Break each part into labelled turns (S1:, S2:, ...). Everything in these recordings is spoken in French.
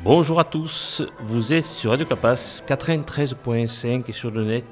S1: Bonjour à tous, vous êtes sur Radio Capas 93.5 et sur le net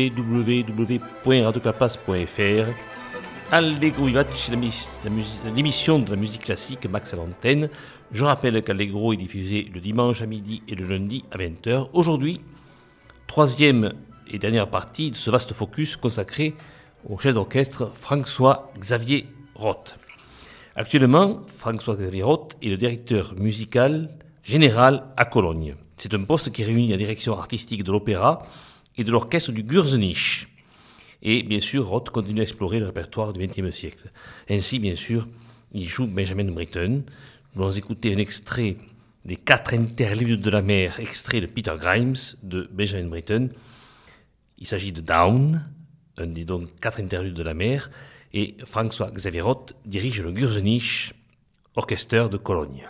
S1: www.radiocapas.fr. Allegro Vivace, l'émission de la musique classique Max à l'antenne. Je rappelle qu'Allegro est diffusé le dimanche à midi et le lundi à 20h. Aujourd'hui, troisième et dernière partie de ce vaste focus consacré au chef d'orchestre François-Xavier Roth. Actuellement, François-Xavier Roth est le directeur musical général à Cologne. C'est un poste qui réunit la direction artistique de l'opéra et de l'orchestre du Gürzenich. Et bien sûr, Roth continue à explorer le répertoire du XXe siècle. Ainsi, bien sûr, il joue Benjamin Britten. Nous allons écouter un extrait des 4 interludes de la mer, extrait de Peter Grimes de Benjamin Britten. Il s'agit de Down, un des donc 4 interludes de la mer, et François-Xavier Roth dirige le Gürzenich, orchestre de Cologne.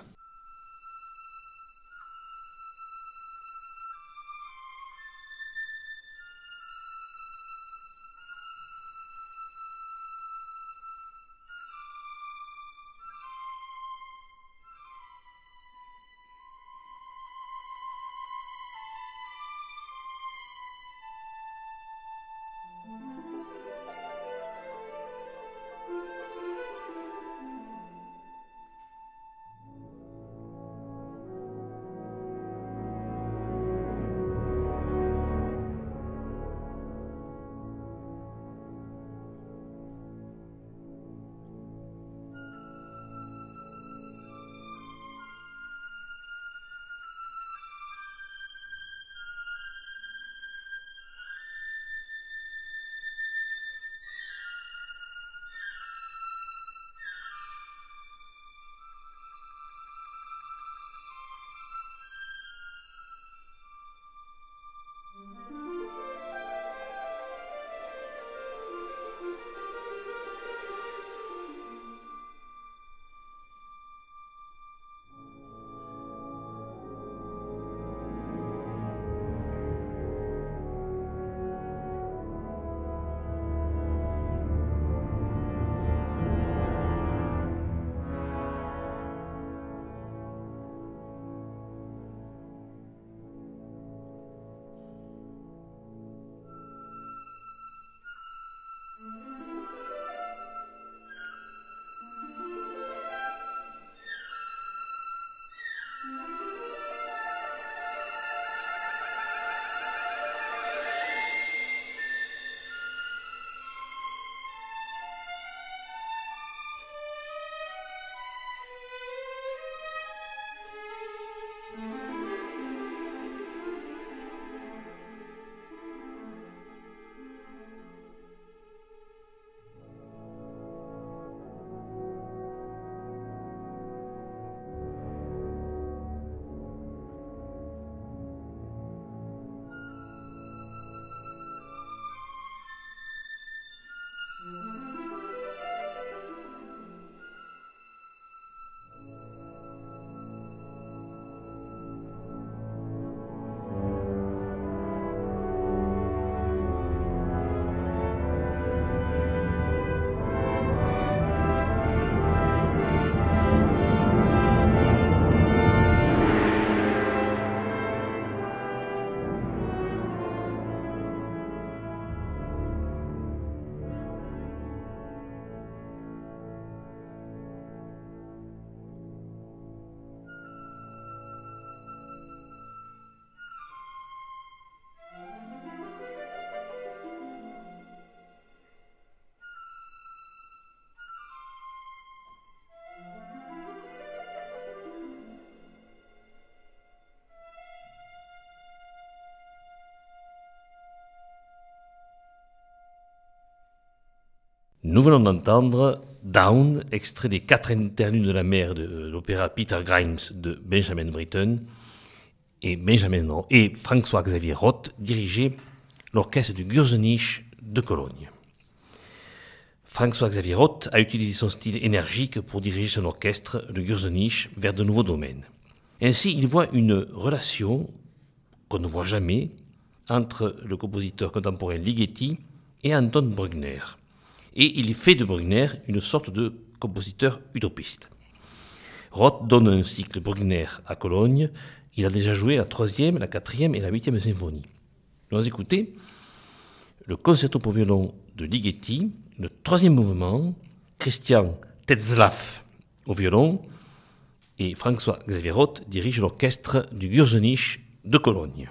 S1: Nous venons d'entendre Down, extrait des 4 interludes de la mer de l'opéra Peter Grimes de Benjamin Britten, et François-Xavier Roth dirigeait l'orchestre du Gürzenich de Cologne. François-Xavier Roth a utilisé son style énergique pour diriger son orchestre, le Gürzenich, vers de nouveaux domaines. Ainsi, il voit une relation qu'on ne voit jamais entre le compositeur contemporain Ligeti et Anton Bruckner. Et il fait de Bruckner une sorte de compositeur utopiste. Roth donne un cycle Bruckner à Cologne Il a déjà joué la 3e, la 4e et la 8e symphonie. Nous allons écouter le concerto pour violon de Ligeti, le 3e mouvement, Christian Tetzlaff au violon et François Xavier Roth dirige l'orchestre du Gürzenich de Cologne.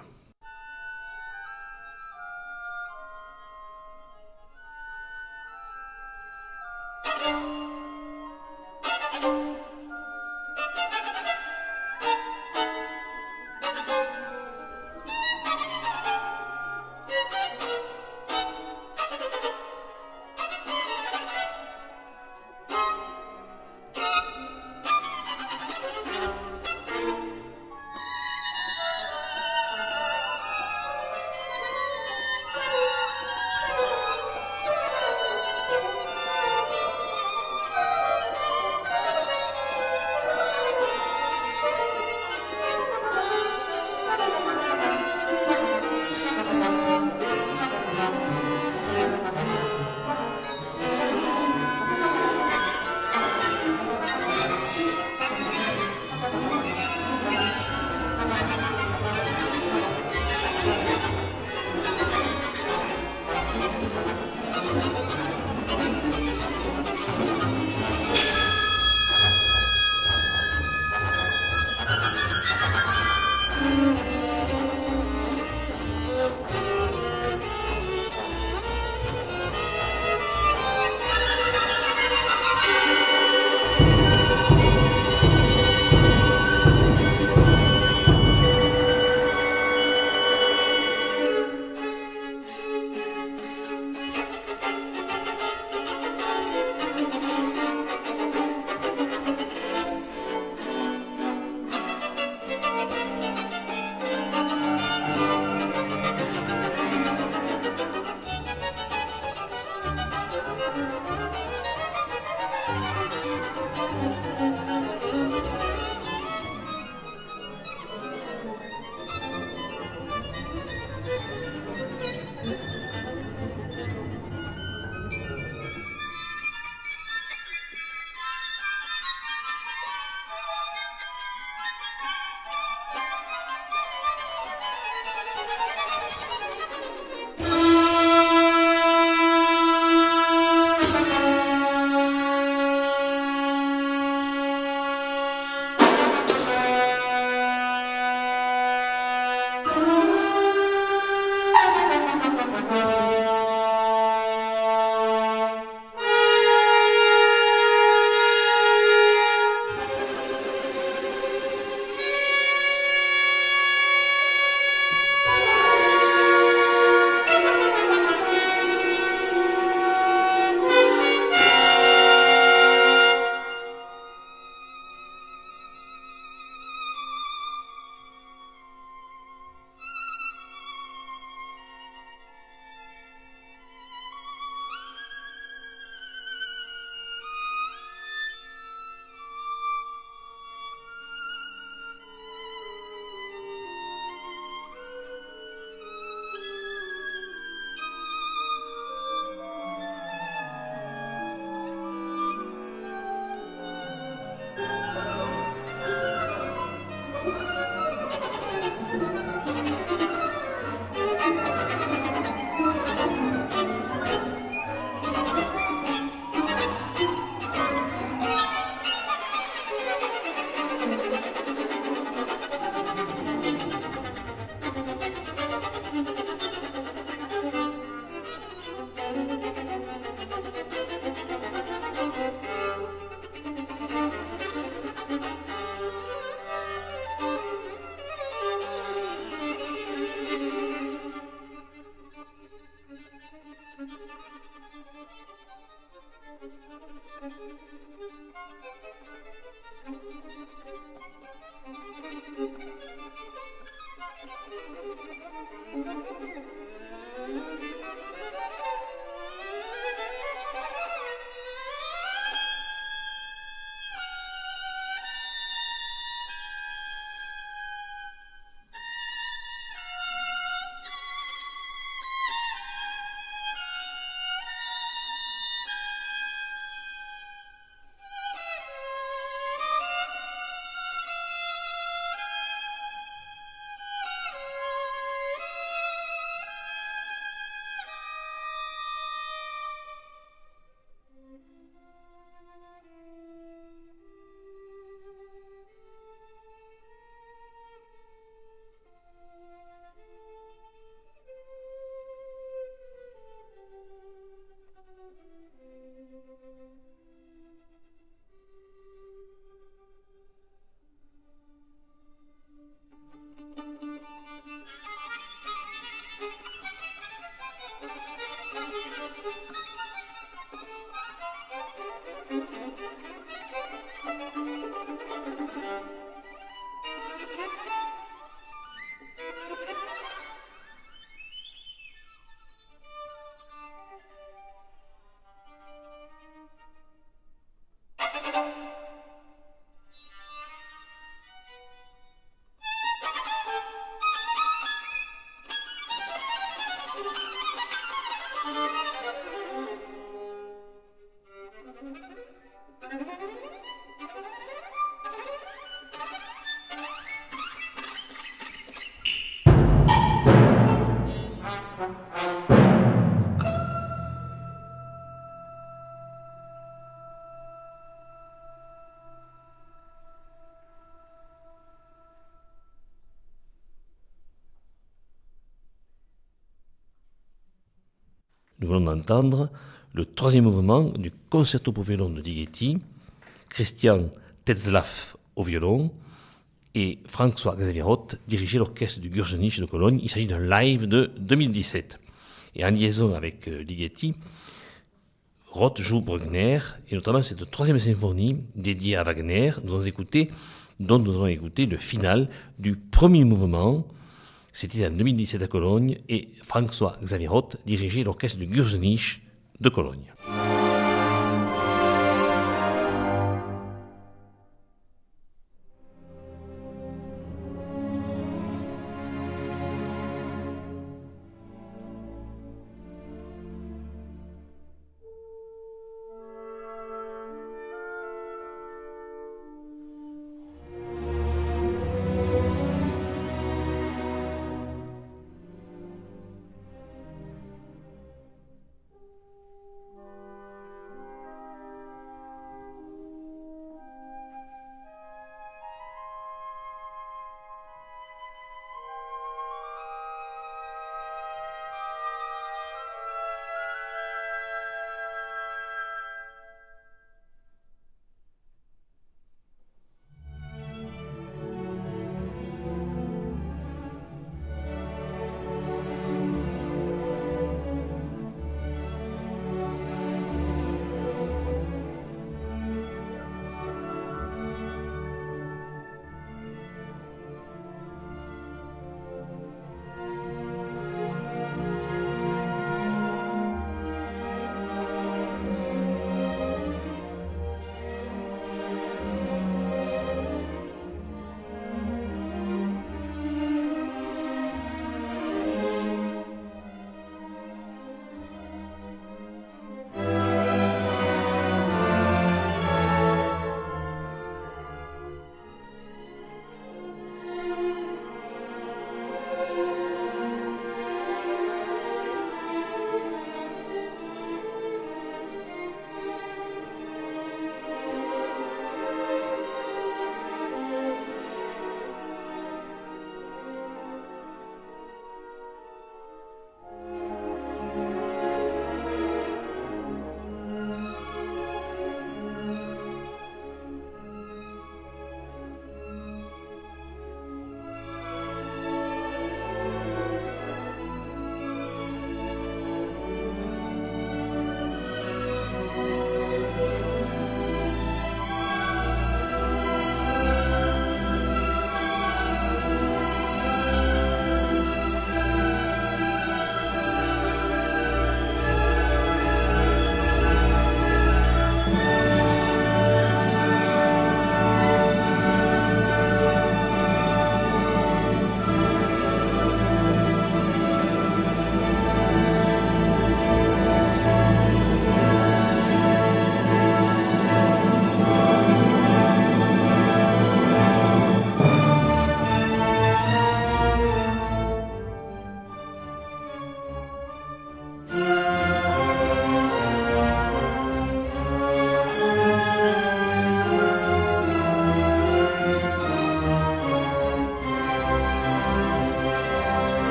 S1: nous venons d'entendre le troisième mouvement du concerto pour violon de Ligeti, Christian Tetzlaff au violon et François-Xavier Roth dirigeait l'orchestre du Gürzenich de Cologne. Il s'agit d'un live de 2017. Et en liaison avec Ligeti, Roth joue Bruckner, et notamment cette troisième symphonie dédiée à Wagner, dont nous allons écouter le final du premier mouvement. C'était en 2017 à Cologne, et François-Xavier Roth dirigeait l'orchestre du Gürzenich de Cologne.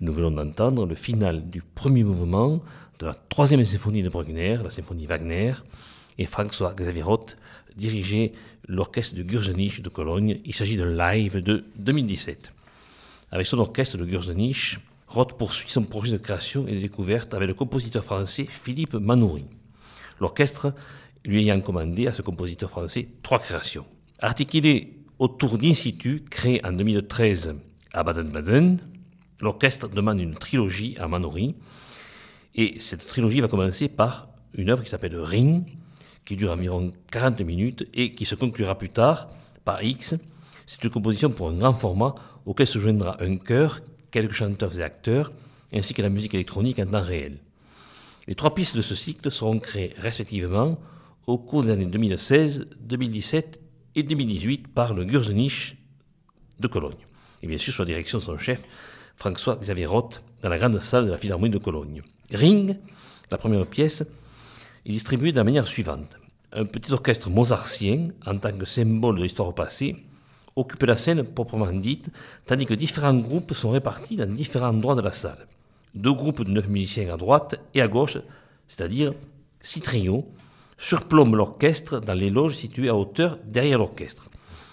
S1: Nous venons d'entendre le final du premier mouvement de la troisième symphonie de Bruckner, la symphonie Wagner, et François Xavier Roth dirigeait l'orchestre de Gürzenich de Cologne. Il s'agit d'un live de 2017. Avec son orchestre de Gürzenich, Roth poursuit son projet de création et de découverte avec le compositeur français Philippe Manoury. L'orchestre lui ayant commandé à ce compositeur français 3 créations. Articulé autour d'Insitu, créé en 2013 à Baden-Baden, l'orchestre demande une trilogie à Manoury. Et cette trilogie va commencer par une œuvre qui s'appelle Ring, qui dure environ 40 minutes et qui se conclura plus tard par X. C'est une composition pour un grand format auquel se joindra un chœur, quelques chanteurs et acteurs, ainsi que la musique électronique en temps réel. Les 3 pistes de ce cycle seront créées respectivement au cours des années 2016, 2017 et 2018 par le Gürzenich de Cologne. Et bien sûr, sous la direction de son chef, François Xavier Roth, dans la grande salle de la Philharmonie de Cologne. Ring, la première pièce, est distribuée de la manière suivante. Un petit orchestre mozartien, en tant que symbole de l'histoire passée, occupe la scène proprement dite, tandis que différents groupes sont répartis dans différents endroits de la salle. 2 groupes de 9 musiciens à droite et à gauche, c'est-à-dire 6 trios, surplombent l'orchestre dans les loges situées à hauteur derrière l'orchestre.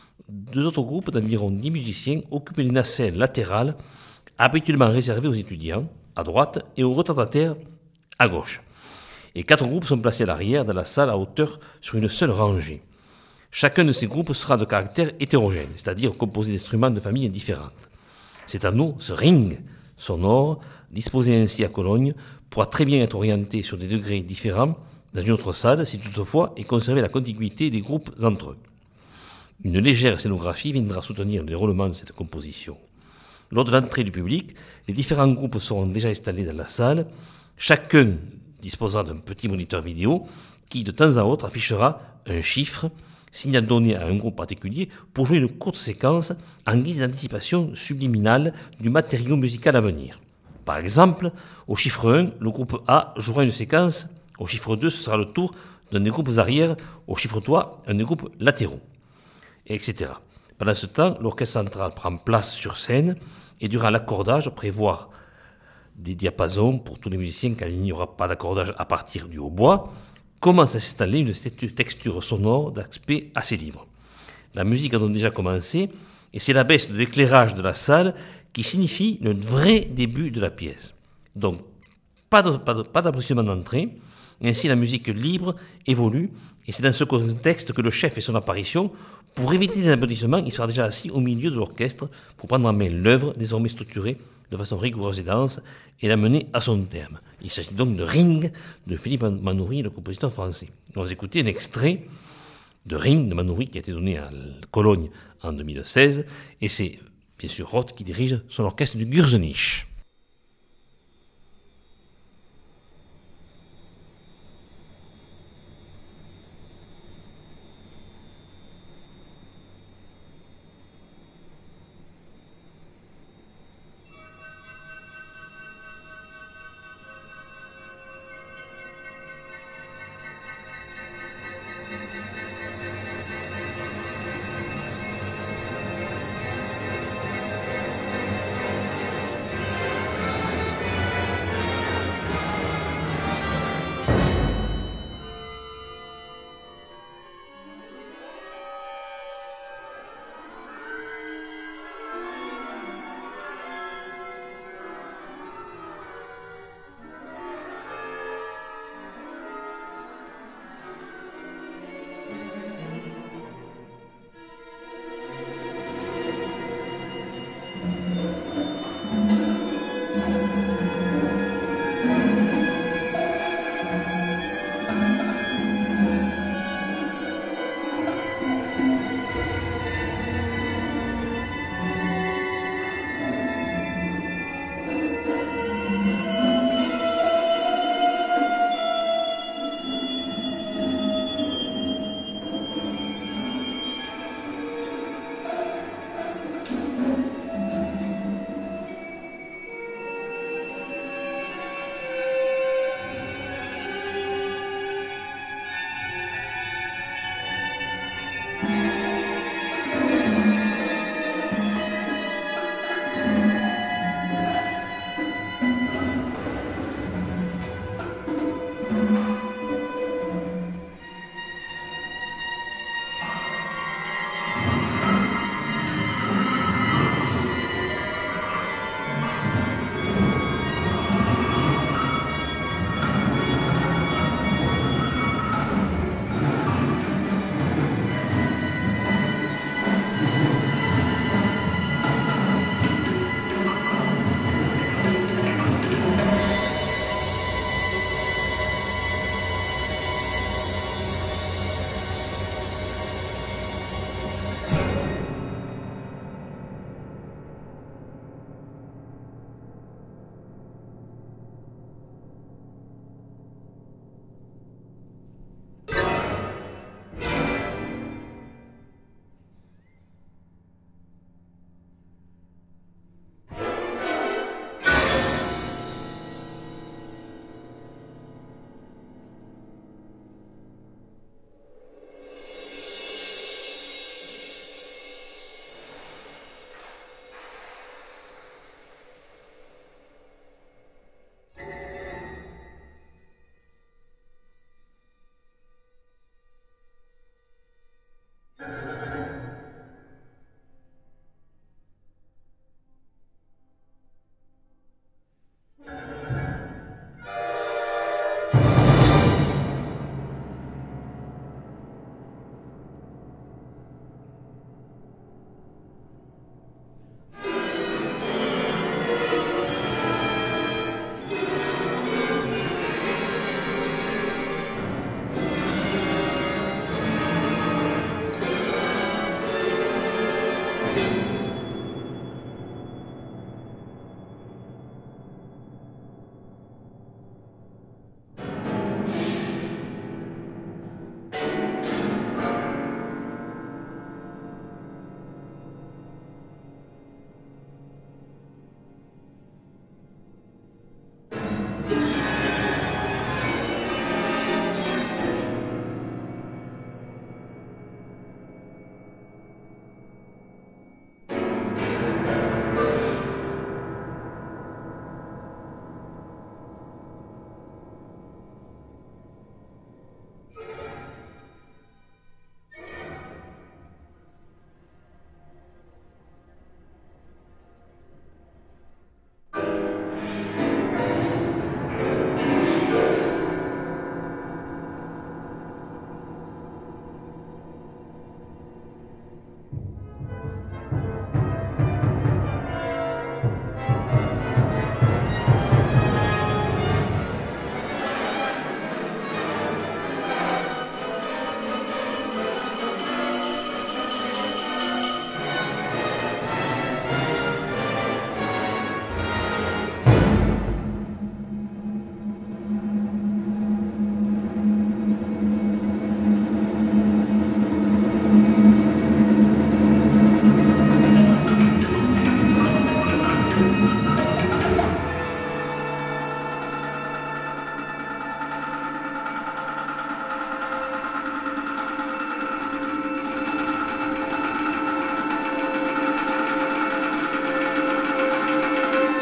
S1: 2 autres groupes d'environ 10 musiciens occupent les nacelles latérales, habituellement réservées aux étudiants, à droite, et aux retardataires, à gauche. Et 4 groupes sont placés à l'arrière de la salle à hauteur sur une seule rangée. Chacun de ces groupes sera de caractère hétérogène, c'est-à-dire composé d'instruments de familles différentes. C'est à nous, ce ring sonore, disposé ainsi à Cologne, pourra très bien être orienté sur des degrés différents dans une autre salle, si toutefois est conservée la contiguïté des groupes entre eux. Une légère scénographie viendra soutenir le déroulement de cette composition. Lors de l'entrée du public, les différents groupes seront déjà installés dans la salle. Chacun disposera d'un petit moniteur vidéo qui, de temps à autre, affichera un chiffre, signal donné à un groupe particulier pour jouer une courte séquence en guise d'anticipation subliminale du matériau musical à venir. Par exemple, au chiffre 1, le groupe A jouera une séquence. Au chiffre 2, ce sera le tour d'un des groupes arrière. Au chiffre 3, un des groupes latéraux, etc. Pendant ce temps, l'orchestre central prend place sur scène et durant l'accordage, prévoir des diapasons pour tous les musiciens car il n'y aura pas d'accordage à partir du hautbois, commence à s'installer une texture sonore d'aspect assez libre. La musique a donc déjà commencé et c'est la baisse de l'éclairage de la salle qui signifie le vrai début de la pièce. Donc, pas d'applaudissement d'entrée, ainsi la musique libre évolue et c'est dans ce contexte que le chef fait son apparition. Pour éviter les applaudissements, il sera déjà assis au milieu de l'orchestre pour prendre en main l'œuvre désormais structurée de façon rigoureuse et dense et la mener à son terme. Il s'agit donc de Ring de Philippe Manoury, le compositeur français. On va écouter un extrait de Ring de Manoury qui a été donné à Cologne en 2016 et c'est bien sûr Roth qui dirige son orchestre du Gürzenich.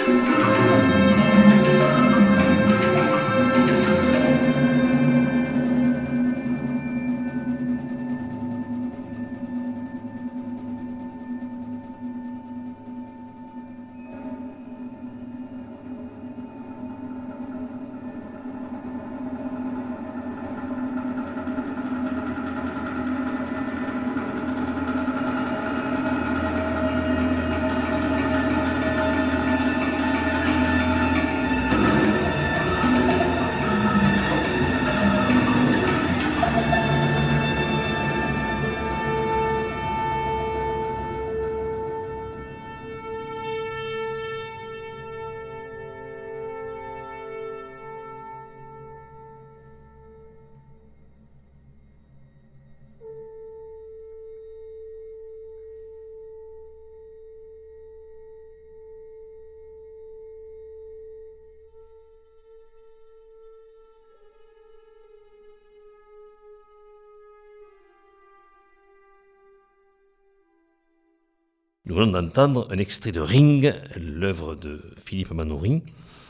S1: Nous venons d'entendre un extrait de Ring, l'œuvre de Philippe Manoury.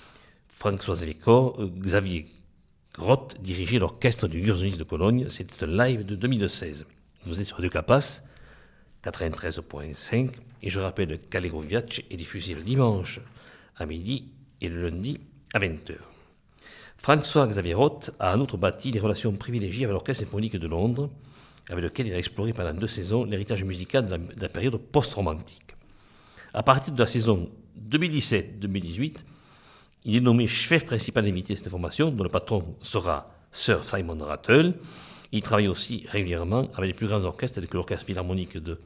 S1: Xavier Roth dirigeait l'orchestre du Gurzonisch de Cologne. C'était un live de 2016. Vous êtes sur Radio Capas, 93.5. Et je rappelle qu'Allegro Vivace est diffusé le dimanche à midi et le lundi à 20h. François-Xavier Roth a en outre bâti des relations privilégiées avec l'Orchestre symphonique de Londres, avec lequel il a exploré pendant 2 saisons l'héritage musical de la période post-romantique. À partir de la saison 2017-2018, il est nommé chef principal invité de cette formation, dont le patron sera Sir Simon Rattle. Il travaille aussi régulièrement avec les plus grands orchestres tels que l'Orchestre Philharmonique de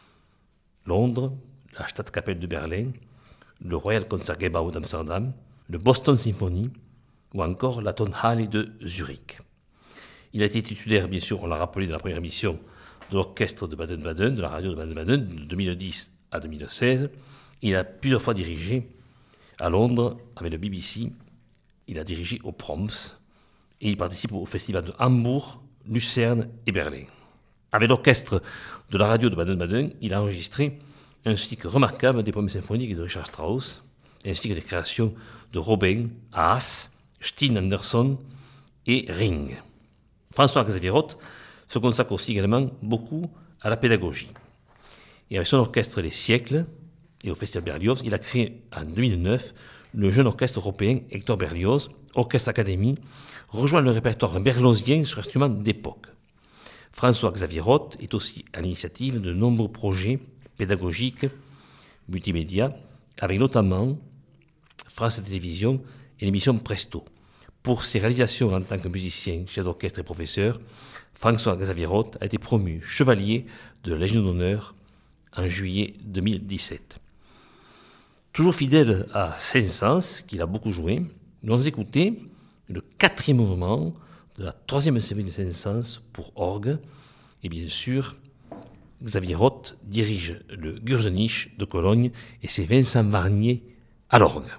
S1: Londres, la Staatskapelle de Berlin, le Royal Concertgebouw d'Amsterdam, le Boston Symphony ou encore la Tonhalle de Zurich. Il a été titulaire, bien sûr, on l'a rappelé dans la première émission, de l'orchestre de Baden-Baden, de la radio de Baden-Baden, de 2010 à 2016. Il a plusieurs fois dirigé à Londres avec le BBC. Il a dirigé au Proms et il participe au festival de Hambourg, Lucerne et Berlin. Avec l'orchestre de la radio de Baden-Baden, il a enregistré un cycle remarquable des poèmes symphoniques de Richard Strauss, ainsi que des créations de Robin, Haas, Steen Anderson et Ring. François-Xavier Roth se consacre aussi également beaucoup à la pédagogie. Et avec son orchestre Les Siècles et au Festival Berlioz, il a créé en 2009 le jeune orchestre européen Hector Berlioz, Orchestre Académie, rejoint le répertoire berliozien sur instruments d'époque. François-Xavier Roth est aussi à l'initiative de nombreux projets pédagogiques, multimédia, avec notamment France Télévisions et l'émission Presto. Pour ses réalisations en tant que musicien, chef d'orchestre et professeur, François-Xavier Roth a été promu chevalier de la Légion d'honneur en juillet 2017. Toujours fidèle à Saint-Saëns, qu'il a beaucoup joué, nous allons écouter le 4e mouvement de la 3e symphonie de Saint-Saëns pour orgue. Et bien sûr, Xavier Roth dirige le Gurzonisch de Cologne et c'est Vincent Varnier à l'orgue.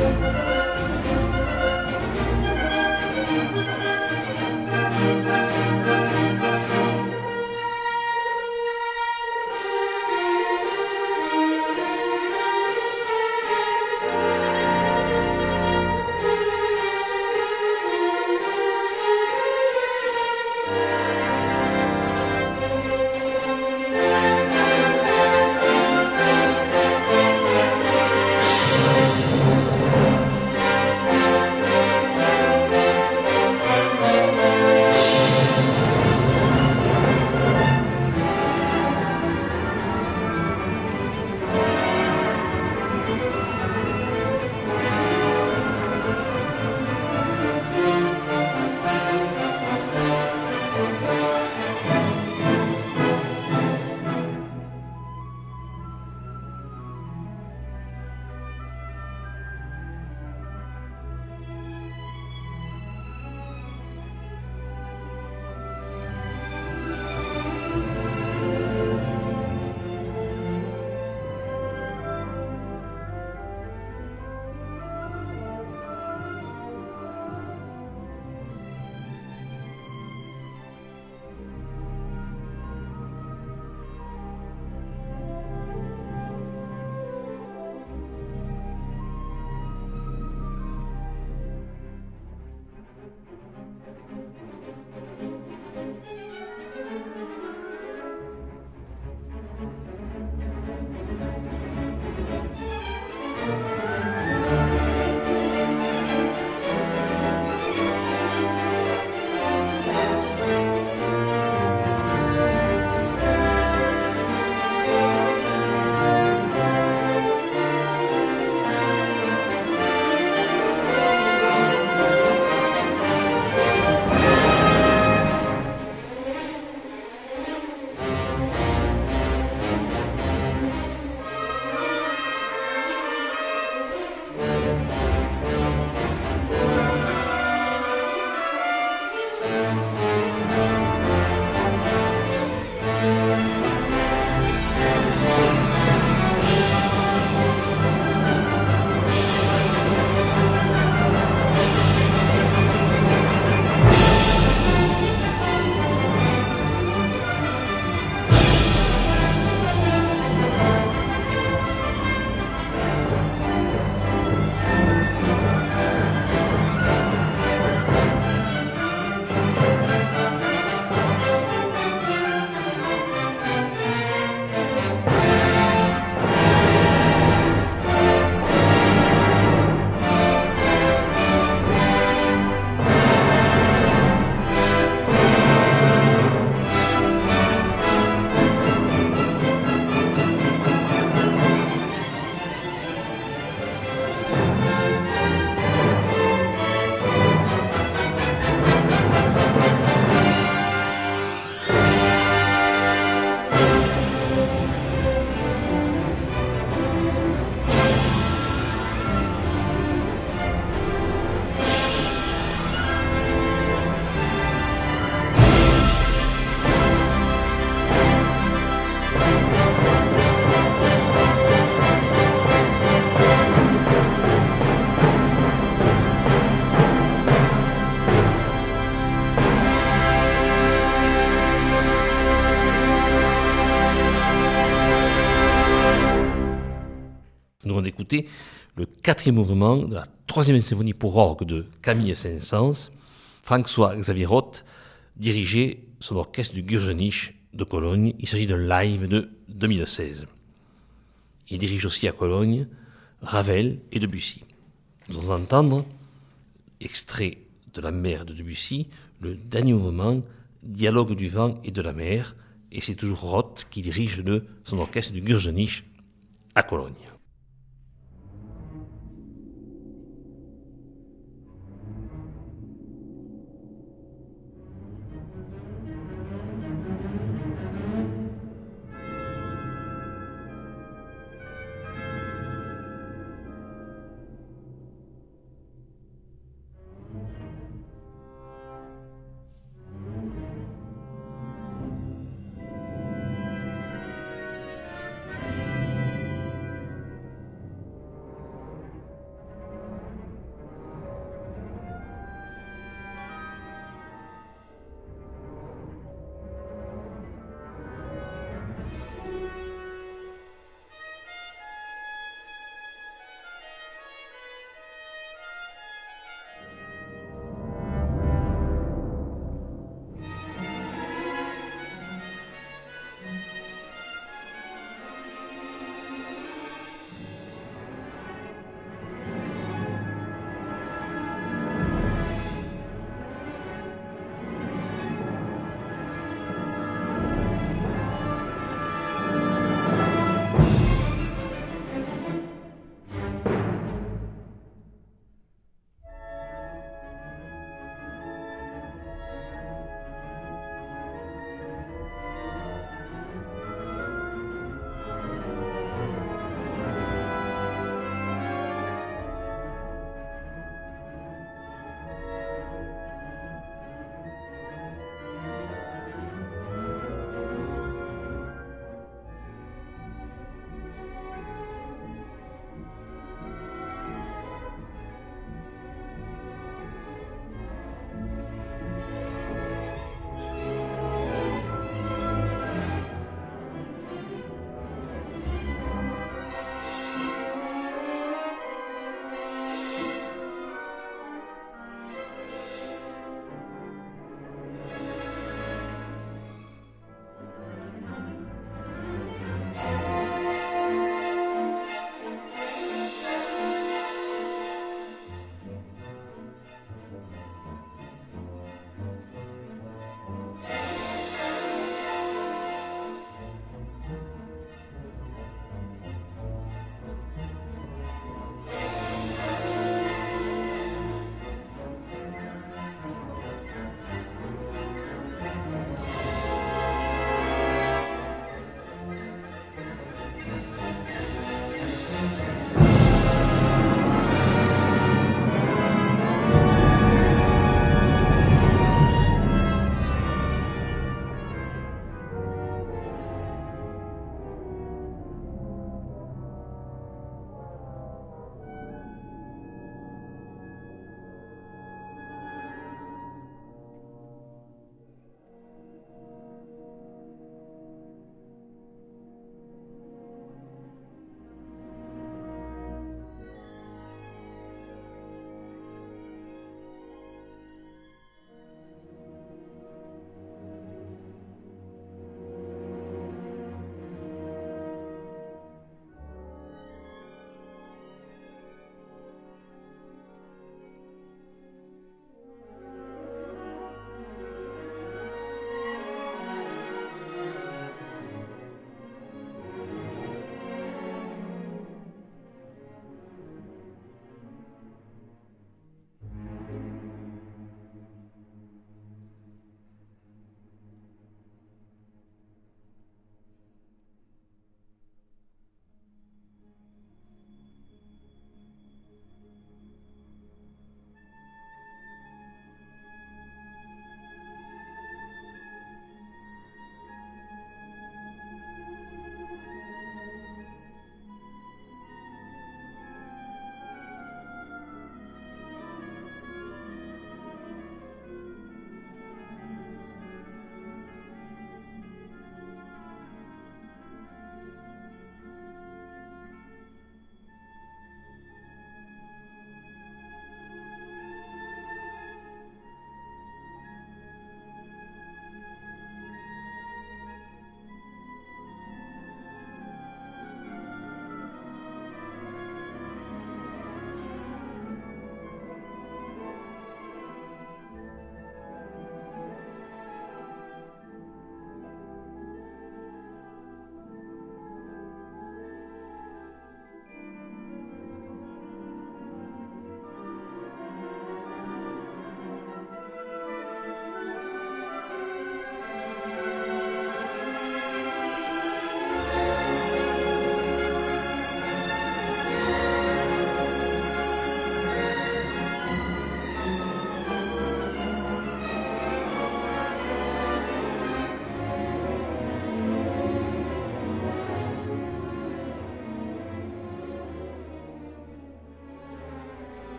S1: Nous allons écouter le quatrième mouvement de la troisième symphonie pour orgue de Camille Saint-Saëns. François-Xavier Roth dirigeait son orchestre du Gürzenich de Cologne. Il s'agit d'un live de 2016. Il dirige aussi à Cologne Ravel et Debussy. Nous allons entendre, extrait de la mer de Debussy, le dernier mouvement, Dialogue du vent et de la mer, et c'est toujours Roth qui dirige son orchestre du Gürzenich à Cologne.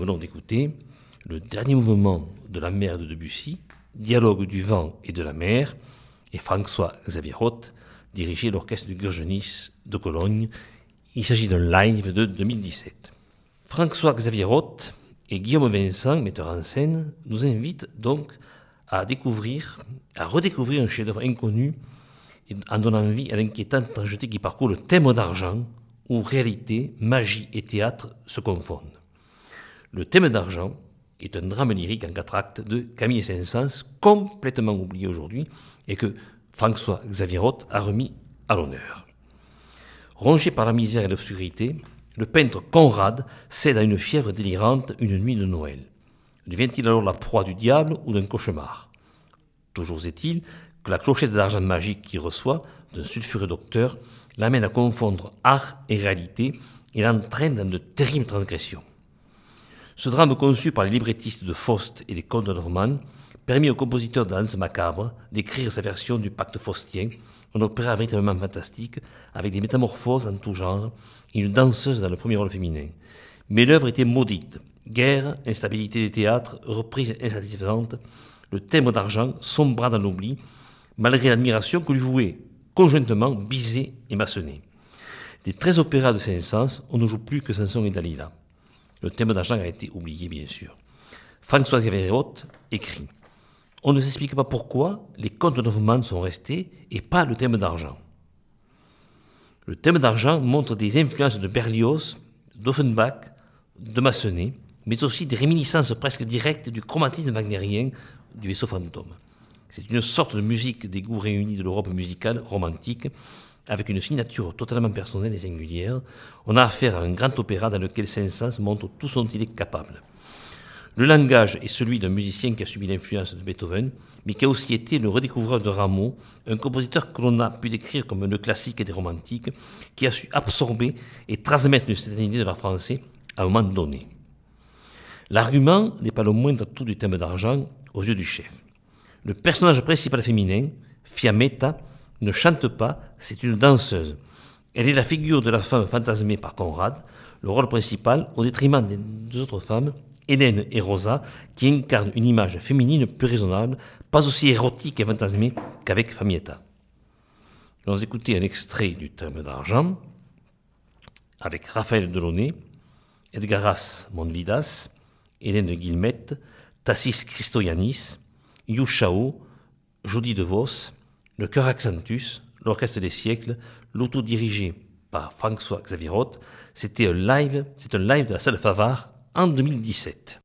S1: venons d'écouter le dernier mouvement de la mer de Debussy, dialogue du vent et de la mer, et François-Xavier Roth dirigeait l'orchestre du Gurgenis de Cologne. Il s'agit d'un live de 2017. François-Xavier Roth et Guillaume Vincent, metteurs en scène, nous invitent donc à redécouvrir un chef-d'œuvre inconnu en donnant vie à l'inquiétante tragédie qui parcourt le thème d'argent, où réalité, magie et théâtre se confondent. Le thème d'argent est un drame lyrique en 4 actes de Camille Saint-Saëns, complètement oublié aujourd'hui, et que François-Xavier Roth a remis à l'honneur. Rongé par la misère et l'obscurité, le peintre Conrad cède à une fièvre délirante une nuit de Noël. Devient-il alors la proie du diable ou d'un cauchemar? Toujours est-il que la clochette d'argent magique qu'il reçoit d'un sulfureux docteur l'amène à confondre art et réalité et l'entraîne dans de terribles transgressions. Ce drame conçu par les librettistes de Faust et des Contes de Normands permet au compositeur de Danse macabre d'écrire sa version du Pacte faustien, un opéra véritablement fantastique avec des métamorphoses en tout genre et une danseuse dans le premier rôle féminin. Mais l'œuvre était maudite. Guerre, instabilité des théâtres, reprise insatisfaisante, le thème d'argent sombra dans l'oubli, malgré l'admiration que lui vouaient conjointement Bizet et Massenet. Des 13 opéras de Saint-Saëns, on ne joue plus que Samson et Dalila. Le thème d'argent a été oublié, bien sûr. François-Xavier Roth écrit « On ne s'explique pas pourquoi les contes de Normands sont restés et pas le thème d'argent. Le thème d'argent montre des influences de Berlioz, d'Offenbach, de Massenet, mais aussi des réminiscences presque directes du chromatisme wagnérien du vaisseau fantôme. C'est une sorte de musique des goûts réunis de l'Europe musicale romantique, avec une signature totalement personnelle et singulière. On a affaire à un grand opéra dans lequel Saint-Saëns montre tout ce dont il est capable. Le langage est celui d'un musicien qui a subi l'influence de Beethoven, mais qui a aussi été le redécouvreur de Rameau, un compositeur que l'on a pu décrire comme le classique des romantiques, qui a su absorber et transmettre une certaine idée de l'art français à un moment donné. L'argument n'est pas le moindre atout du thème d'argent aux yeux du chef. Le personnage principal féminin, Fiammetta, ne chante pas, c'est une danseuse. Elle est la figure de la femme fantasmée par Conrad, le rôle principal au détriment des 2 autres femmes, Hélène et Rosa, qui incarnent une image féminine plus raisonnable, pas aussi érotique et fantasmée qu'avec Fiammetta. Nous allons écouter un extrait du thème d'argent avec Raphaël Delaunay, Edgaras Mondvidas, Hélène Guillemette, Tassis Christoyanis, Yushao, Jody DeVos, le chœur Accentus, l'orchestre des siècles, l'auto-dirigé par François-Xavier Roth. C'est un live de la salle Favart en 2017.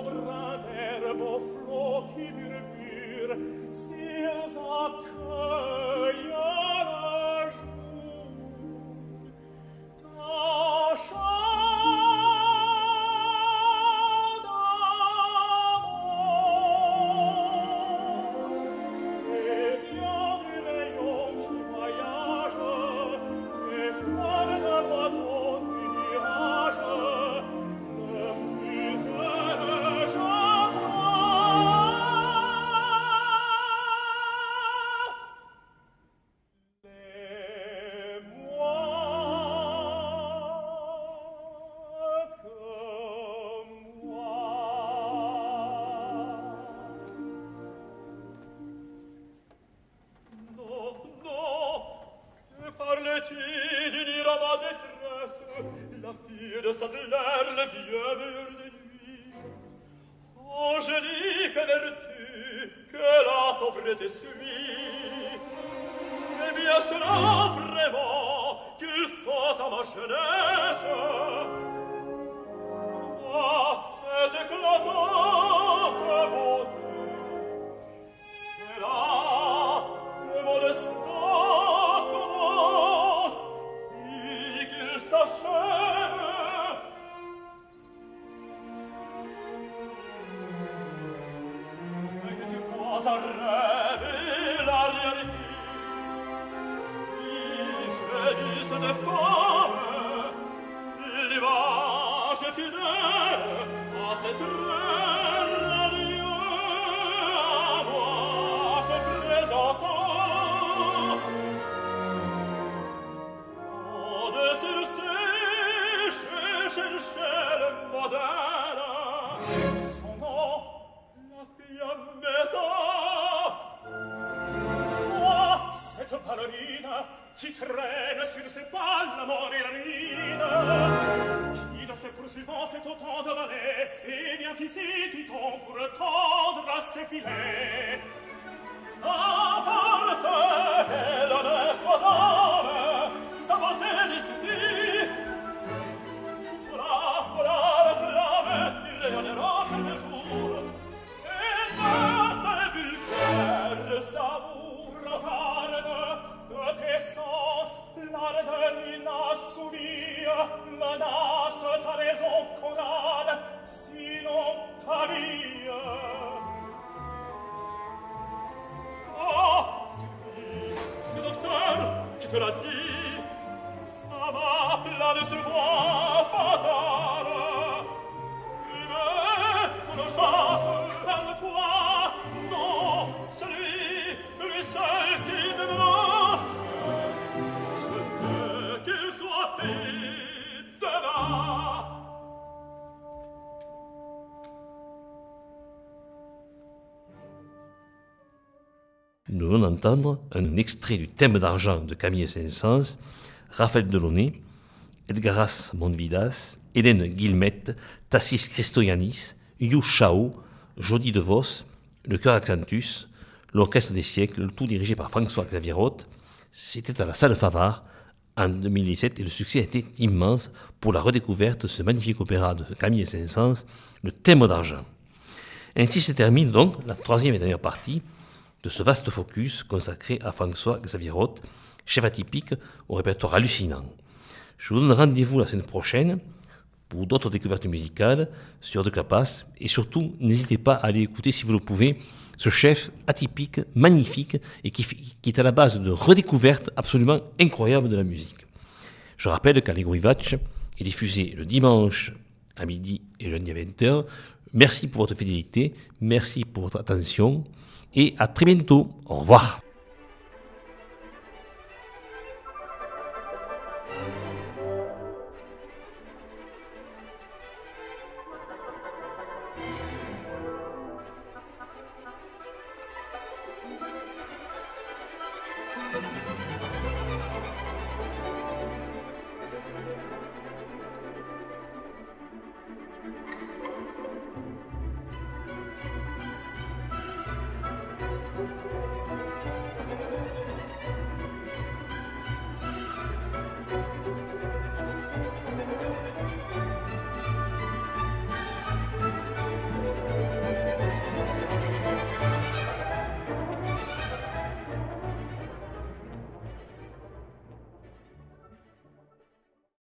S1: Nous venons d'entendre un extrait du Thème d'argent de Camille Saint-Saëns, Raphaël Delaunay, Edgaras Montvidas, Hélène Guilmette, Tassis Christoyanis, Yu Chao, Jody DeVos, le chœur Accentus, l'Orchestre des siècles, le tout dirigé par François-Xavier Roth. C'était à la salle Favart en 2017 et le succès a été immense pour la redécouverte de ce magnifique opéra de Camille Saint-Saëns, le Thème d'argent. Ainsi se termine donc la troisième et dernière partie de ce vaste focus consacré à François-Xavier Roth, chef atypique au répertoire hallucinant. Je vous donne rendez-vous la semaine prochaine pour d'autres découvertes musicales sur De Clapas, et surtout, n'hésitez pas à aller écouter, si vous le pouvez, ce chef atypique, magnifique, et qui est à la base de redécouvertes absolument incroyables de la musique. Je rappelle qu'Allegro Vivace est diffusé le dimanche à midi et le lundi à 20h. Merci pour votre fidélité, merci pour votre attention, et à très bientôt. Au revoir.